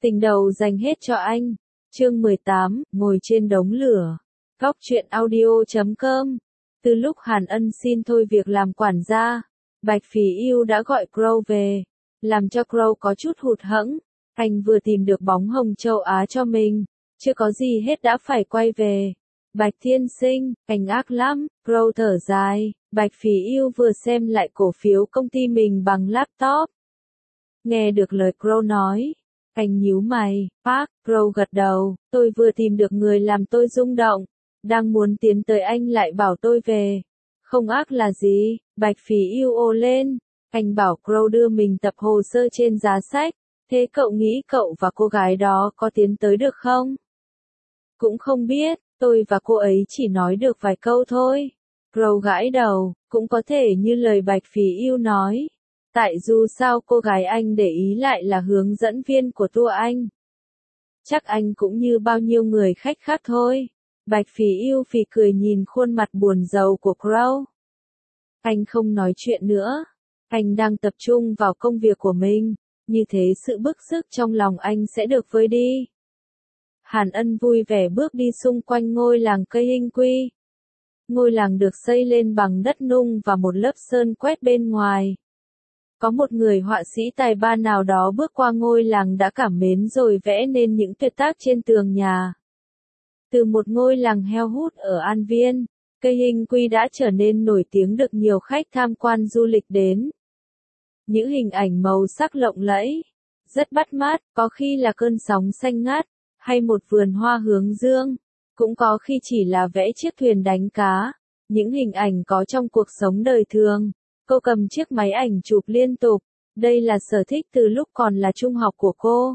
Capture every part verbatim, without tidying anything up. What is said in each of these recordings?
Tình đầu dành hết cho anh. Chương mười tám, ngồi trên đống lửa. Góc truyện audio chấm com. Từ lúc Hàn Ân xin thôi việc làm quản gia, Bạch Phỉ Yêu đã gọi Crow về, làm cho Crow có chút hụt hẫng. Anh vừa tìm được bóng hồng châu Á cho mình, chưa có gì hết đã phải quay về. Bạch Thiên Sinh, anh ác lắm, Crow thở dài. Bạch Phỉ Yêu vừa xem lại cổ phiếu công ty mình bằng laptop. Nghe được lời Crow nói, anh nhíu mày. Park, Crow gật đầu, tôi vừa tìm được người làm tôi rung động, đang muốn tiến tới anh lại bảo tôi về. Không ác là gì, Bạch Phỉ Yêu ồ lên. Anh bảo Crow đưa mình tập hồ sơ trên giá sách, thế cậu nghĩ cậu và cô gái đó có tiến tới được không? Cũng không biết, tôi và cô ấy chỉ nói được vài câu thôi. Crow gãi đầu, cũng có thể như lời Bạch Phỉ Yêu nói. Tại dù sao cô gái anh để ý lại là hướng dẫn viên của tour anh. Chắc anh cũng như bao nhiêu người khách khác thôi. Bạch Phỉ Yêu phì cười nhìn khuôn mặt buồn rầu của Crow. Anh không nói chuyện nữa. Anh đang tập trung vào công việc của mình. Như thế sự bức xúc trong lòng anh sẽ được vơi đi. Hàn Ân vui vẻ bước đi xung quanh ngôi làng cây hinh quy. Ngôi làng được xây lên bằng đất nung và một lớp sơn quét bên ngoài. Có một người họa sĩ tài ba nào đó bước qua ngôi làng đã cảm mến rồi vẽ nên những tuyệt tác trên tường nhà. Từ một ngôi làng heo hút ở An Viên, cây hinh quy đã trở nên nổi tiếng được nhiều khách tham quan du lịch đến. Những hình ảnh màu sắc lộng lẫy, rất bắt mắt, có khi là cơn sóng xanh ngắt, hay một vườn hoa hướng dương, cũng có khi chỉ là vẽ chiếc thuyền đánh cá, những hình ảnh có trong cuộc sống đời thường. Cô cầm chiếc máy ảnh chụp liên tục, đây là sở thích từ lúc còn là trung học của cô.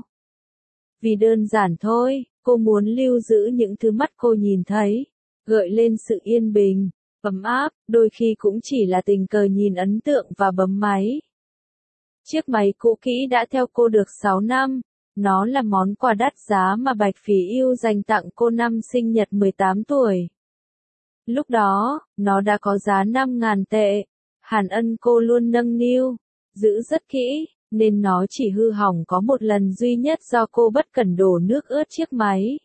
Vì đơn giản thôi, cô muốn lưu giữ những thứ mắt cô nhìn thấy, gợi lên sự yên bình, ấm áp, đôi khi cũng chỉ là tình cờ nhìn ấn tượng và bấm máy. Chiếc máy cũ kỹ đã theo cô được sáu năm, nó là món quà đắt giá mà Bạch Phỉ Yêu dành tặng cô năm sinh nhật mười tám tuổi. Lúc đó, nó đã có giá năm nghìn tệ. Hàn Ân cô luôn nâng niu, giữ rất kỹ, nên nó chỉ hư hỏng có một lần duy nhất do cô bất cẩn đổ nước ướt chiếc máy.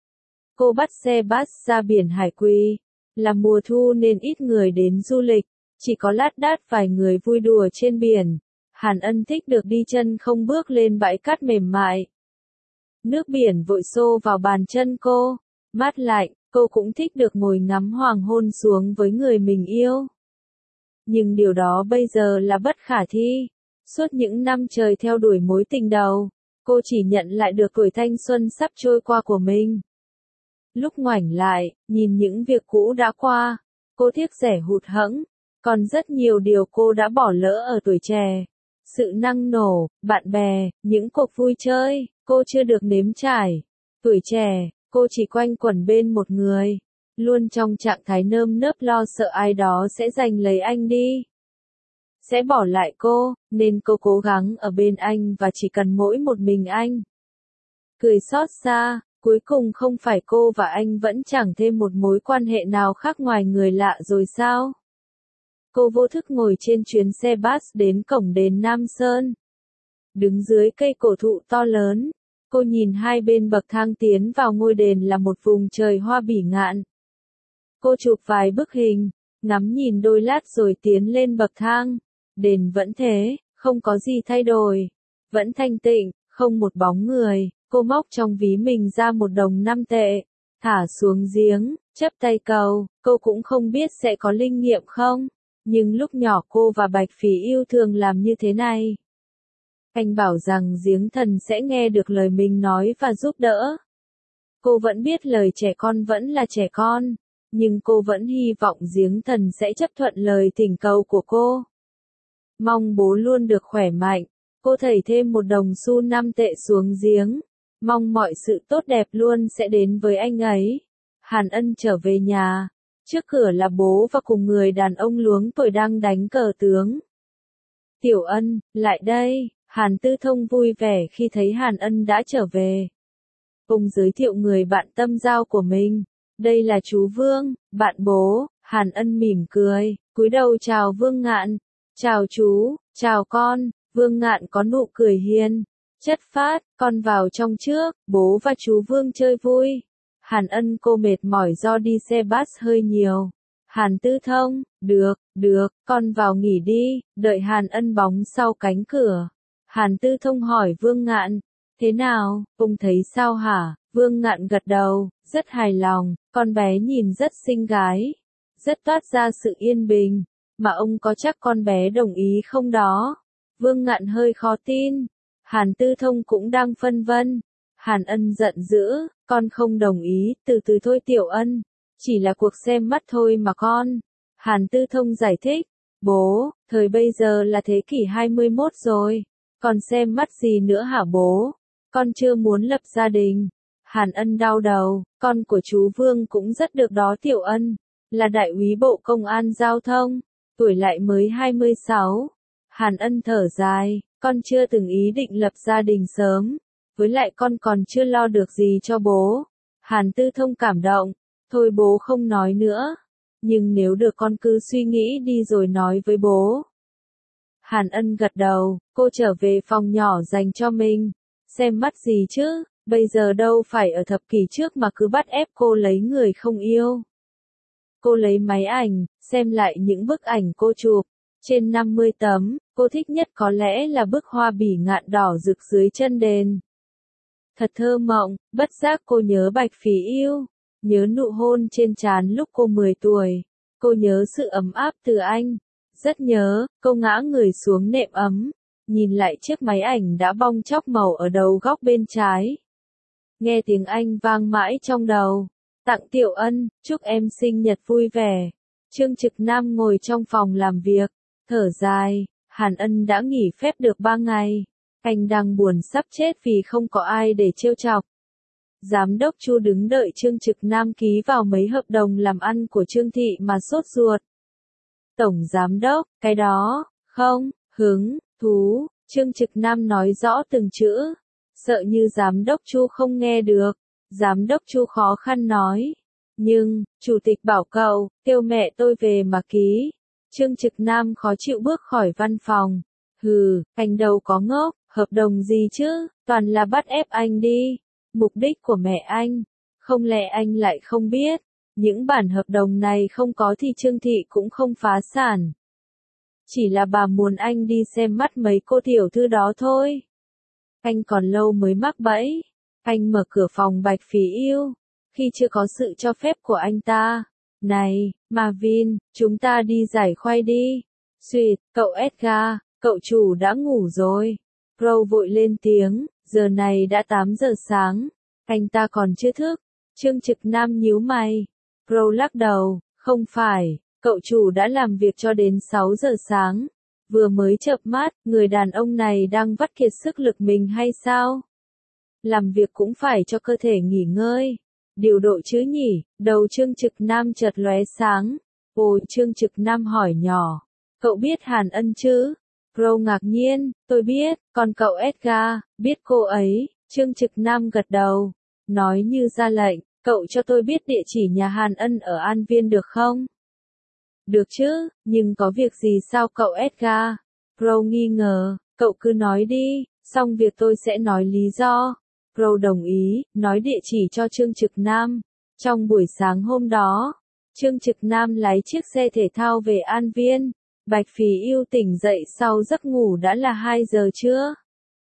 Cô bắt xe bus ra biển Hải Quy, là mùa thu nên ít người đến du lịch, chỉ có lác đác vài người vui đùa trên biển. Hàn Ân thích được đi chân không bước lên bãi cát mềm mại. Nước biển vội xô vào bàn chân cô, mát lạnh, cô cũng thích được ngồi ngắm hoàng hôn xuống với người mình yêu. Nhưng điều đó bây giờ là bất khả thi. Suốt những năm trời theo đuổi mối tình đầu, cô chỉ nhận lại được tuổi thanh xuân sắp trôi qua của mình. Lúc ngoảnh lại, nhìn những việc cũ đã qua, cô tiếc rẻ hụt hẫng, còn rất nhiều điều cô đã bỏ lỡ ở tuổi trẻ. Sự năng nổ, bạn bè, những cuộc vui chơi, cô chưa được nếm trải. Tuổi trẻ, cô chỉ quanh quẩn bên một người, luôn trong trạng thái nơm nớp lo sợ ai đó sẽ giành lấy anh đi, sẽ bỏ lại cô, nên cô cố gắng ở bên anh và chỉ cần mỗi một mình anh. Cười xót xa, cuối cùng không phải cô và anh vẫn chẳng thêm một mối quan hệ nào khác ngoài người lạ rồi sao? Cô vô thức ngồi trên chuyến xe bus đến cổng đền Nam Sơn. Đứng dưới cây cổ thụ to lớn, cô nhìn hai bên bậc thang tiến vào ngôi đền là một vùng trời hoa bỉ ngạn. Cô chụp vài bức hình, ngắm nhìn đôi lát rồi tiến lên bậc thang. Đền vẫn thế, không có gì thay đổi. Vẫn thanh tịnh, không một bóng người. Cô móc trong ví mình ra một đồng năm tệ, thả xuống giếng, chắp tay cầu. Cô cũng không biết sẽ có linh nghiệm không, nhưng lúc nhỏ cô và Bạch Phỉ Yêu thường làm như thế này. Anh bảo rằng giếng thần sẽ nghe được lời mình nói và giúp đỡ. Cô vẫn biết lời trẻ con vẫn là trẻ con, nhưng cô vẫn hy vọng giếng thần sẽ chấp thuận lời thỉnh cầu của cô. Mong bố luôn được khỏe mạnh. Cô thảy thêm một đồng xu năm tệ xuống giếng. Mong mọi sự tốt đẹp luôn sẽ đến với anh ấy. Hàn Ân trở về nhà. Trước cửa là bố và cùng người đàn ông luống tuổi đang đánh cờ tướng. Tiểu Ân, lại đây. Hàn Tư Thông vui vẻ khi thấy Hàn Ân đã trở về. Ông giới thiệu người bạn tâm giao của mình. Đây là chú Vương, bạn bố. Hàn Ân mỉm cười, cúi đầu chào Vương Ngạn. Chào chú, chào con. Vương Ngạn có nụ cười hiền. Chất Phát, con vào trong trước, bố và chú Vương chơi vui. Hàn Ân, cô mệt mỏi do đi xe bus hơi nhiều. Hàn Tư Thông, được, được, con vào nghỉ đi, đợi Hàn Ân bóng sau cánh cửa. Hàn Tư Thông hỏi Vương Ngạn, thế nào, ông thấy sao hả? Vương Ngạn gật đầu, rất hài lòng, con bé nhìn rất xinh gái, rất toát ra sự yên bình, mà ông có chắc con bé đồng ý không đó? Vương Ngạn hơi khó tin. Hàn Tư Thông cũng đang phân vân. Hàn Ân giận dữ, con không đồng ý, từ từ thôi Tiểu Ân, chỉ là cuộc xem mắt thôi mà con. Hàn Tư Thông giải thích, bố, thời bây giờ là thế kỷ hai mươi mốt rồi, còn xem mắt gì nữa hả bố? Con chưa muốn lập gia đình. Hàn Ân đau đầu, con của chú Vương cũng rất được đó Tiểu Ân, là đại úy bộ công an giao thông, tuổi lại mới hai mươi sáu. Hàn Ân thở dài, con chưa từng ý định lập gia đình sớm, với lại con còn chưa lo được gì cho bố. Hàn Tư Thông cảm động, thôi bố không nói nữa, nhưng nếu được con cứ suy nghĩ đi rồi nói với bố. Hàn Ân gật đầu, cô trở về phòng nhỏ dành cho mình, xem mắt gì chứ, bây giờ đâu phải ở thập kỷ trước mà cứ bắt ép cô lấy người không yêu. Cô lấy máy ảnh, xem lại những bức ảnh cô chụp, trên năm mươi tấm, cô thích nhất có lẽ là bức hoa bỉ ngạn đỏ rực dưới chân đền. Thật thơ mộng, bất giác cô nhớ Bạch Phỉ Yêu, nhớ nụ hôn trên trán lúc cô mười tuổi, cô nhớ sự ấm áp từ anh, rất nhớ, cô ngã người xuống nệm ấm, nhìn lại chiếc máy ảnh đã bong chóc màu ở đầu góc bên trái. Nghe tiếng anh vang mãi trong đầu, tặng Tiểu Ân, chúc em sinh nhật vui vẻ. Trương Trực Nam ngồi trong phòng làm việc, thở dài, Hàn Ân đã nghỉ phép được ba ngày. Anh đang buồn sắp chết vì không có ai để trêu chọc. Giám đốc Chu đứng đợi Trương Trực Nam ký vào mấy hợp đồng làm ăn của Trương Thị mà sốt ruột. Tổng giám đốc, cái đó, không, hứng, thú, Trương Trực Nam nói rõ từng chữ, sợ như giám đốc Chu không nghe được. Giám đốc Chu khó khăn nói, nhưng, chủ tịch bảo cậu, kêu mẹ tôi về mà ký. Trương Trực Nam khó chịu bước khỏi văn phòng. Hừ, anh đâu có ngốc, hợp đồng gì chứ, toàn là bắt ép anh đi. Mục đích của mẹ anh, không lẽ anh lại không biết, những bản hợp đồng này không có thì Trương Thị cũng không phá sản. Chỉ là bà muốn anh đi xem mắt mấy cô tiểu thư đó thôi. Anh còn lâu mới mắc bẫy. Anh mở cửa phòng Bạch Phỉ Yêu, khi chưa có sự cho phép của anh ta. Này, Marvin, chúng ta đi giải khoai đi. Xuyệt, cậu Edgar, cậu chủ đã ngủ rồi. Crow vội lên tiếng, giờ này đã tám giờ sáng. Anh ta còn chưa thức. Trương Trực Nam nhíu mày. Crow lắc đầu, không phải, cậu chủ đã làm việc cho đến sáu giờ sáng. Vừa mới chợp mắt, người đàn ông này đang vắt kiệt sức lực mình hay sao? Làm việc cũng phải cho cơ thể nghỉ ngơi. Điều độ chứ nhỉ, đầu Trương Trực Nam chợt lóe sáng. Ồ, Trương Trực Nam hỏi nhỏ. Cậu biết Hàn Ân chứ? Crow ngạc nhiên, tôi biết, còn cậu Edgar, biết cô ấy. Trương Trực Nam gật đầu. Nói như ra lệnh, cậu cho tôi biết địa chỉ nhà Hàn Ân ở An Viên được không? Được chứ, nhưng có việc gì sao cậu Edgar? Crow nghi ngờ, cậu cứ nói đi, xong việc tôi sẽ nói lý do. Crow đồng ý, nói địa chỉ cho Trương Trực Nam. Trong buổi sáng hôm đó, Trương Trực Nam lái chiếc xe thể thao về An Viên. Bạch Phỉ Yêu tỉnh dậy sau giấc ngủ đã là hai giờ trưa.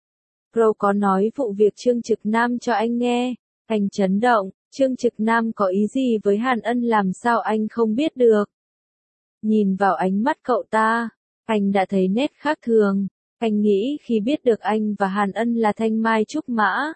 Crow có nói vụ việc Trương Trực Nam cho anh nghe. Anh chấn động, Trương Trực Nam có ý gì với Hàn Ân làm sao anh không biết được. Nhìn vào ánh mắt cậu ta, anh đã thấy nét khác thường. Anh nghĩ khi biết được anh và Hàn Ân là thanh mai trúc mã,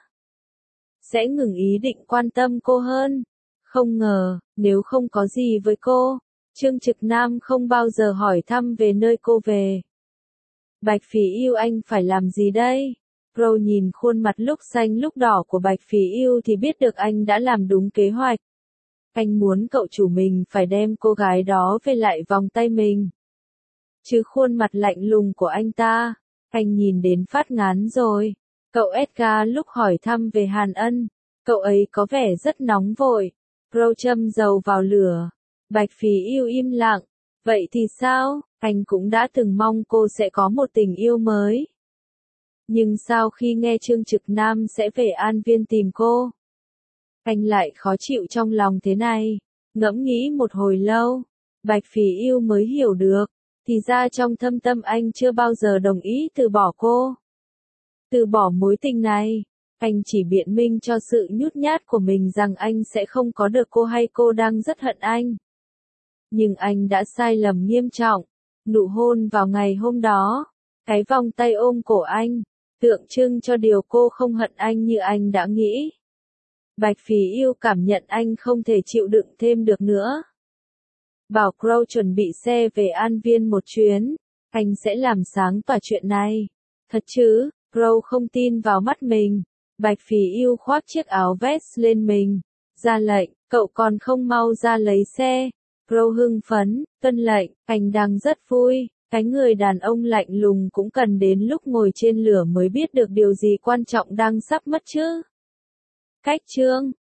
sẽ ngừng ý định quan tâm cô hơn. Không ngờ, nếu không có gì với cô, Trương Trực Nam không bao giờ hỏi thăm về nơi cô về. Bạch Phỉ Yêu, anh phải làm gì đây? Crow nhìn khuôn mặt lúc xanh lúc đỏ của Bạch Phỉ Yêu thì biết được anh đã làm đúng kế hoạch. Anh muốn cậu chủ mình phải đem cô gái đó về lại vòng tay mình. Chứ khuôn mặt lạnh lùng của anh ta, anh nhìn đến phát ngán rồi. Cậu Edgar lúc hỏi thăm về Hàn Ân, cậu ấy có vẻ rất nóng vội. Crow châm dầu vào lửa. Bạch Phỉ Yêu im lặng. Vậy thì sao? Anh cũng đã từng mong cô sẽ có một tình yêu mới. Nhưng sau khi nghe Trương Trực Nam sẽ về An Viên tìm cô, anh lại khó chịu trong lòng thế này. Ngẫm nghĩ một hồi lâu, Bạch Phỉ Yêu mới hiểu được, thì ra trong thâm tâm anh chưa bao giờ đồng ý từ bỏ cô. Từ bỏ mối tình này, anh chỉ biện minh cho sự nhút nhát của mình rằng anh sẽ không có được cô hay cô đang rất hận anh. Nhưng anh đã sai lầm nghiêm trọng. Nụ hôn vào ngày hôm đó, cái vòng tay ôm cổ anh, tượng trưng cho điều cô không hận anh như anh đã nghĩ. Bạch Phỉ Yêu cảm nhận anh không thể chịu đựng thêm được nữa. Bảo Crow chuẩn bị xe về An Viên một chuyến, anh sẽ làm sáng tỏa chuyện này. Thật chứ? Crow không tin vào mắt mình. Bạch Phỉ Yêu khoác chiếc áo vest lên mình, ra lệnh, cậu còn không mau ra lấy xe. Crow hưng phấn, tuân lệnh, anh đang rất vui. Cái người đàn ông lạnh lùng cũng cần đến lúc ngồi trên lửa mới biết được điều gì quan trọng đang sắp mất chứ. Cách chương